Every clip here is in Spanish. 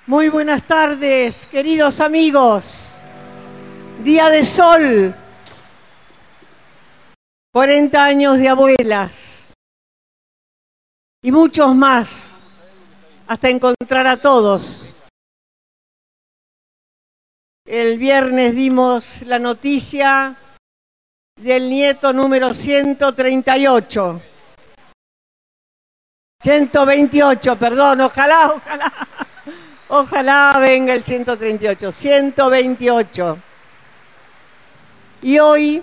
Muy buenas tardes, queridos amigos. Día de sol, 40 años de abuelas y muchos más, hasta encontrar a todos. El viernes dimos la noticia del nieto número 138. 128, perdón, ojalá venga el 138, 128. Y hoy,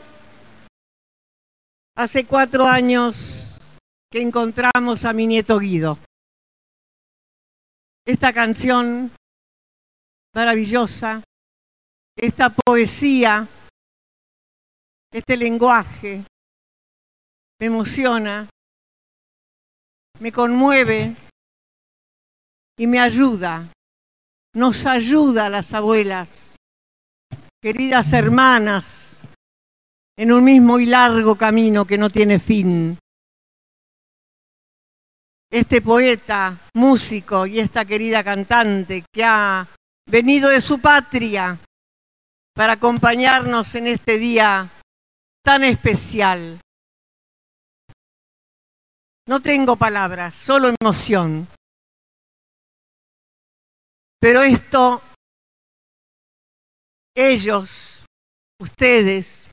hace 4 años que encontramos a mi nieto Guido. Esta canción maravillosa, esta poesía, este lenguaje, me emociona, me conmueve y me ayuda. Nos ayuda a las abuelas, queridas hermanas, en un mismo y largo camino que no tiene fin. Este poeta, músico y esta querida cantante que ha venido de su patria para acompañarnos en este día tan especial. No tengo palabras, solo emoción. Pero esto, ellos, ustedes,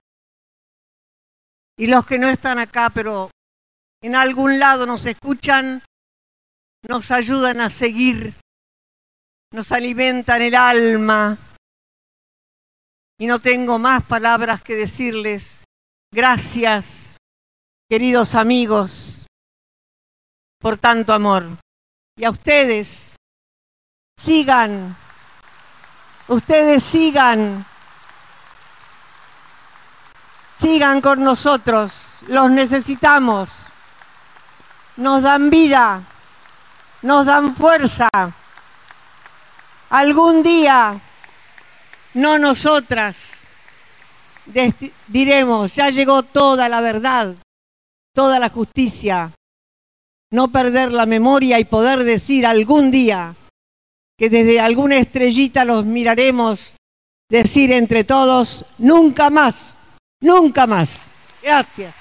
y los que no están acá, pero en algún lado nos escuchan, nos ayudan a seguir, nos alimentan el alma. Y no tengo más palabras que decirles. Gracias, queridos amigos, por tanto amor. Y a ustedes, sigan, sigan con nosotros, los necesitamos, nos dan vida, nos dan fuerza. Algún día, no nosotras, diremos, ya llegó toda la verdad, toda la justicia. No perder la memoria y poder decir algún día que desde alguna estrellita los miraremos, decir entre todos, nunca más, nunca más. Gracias.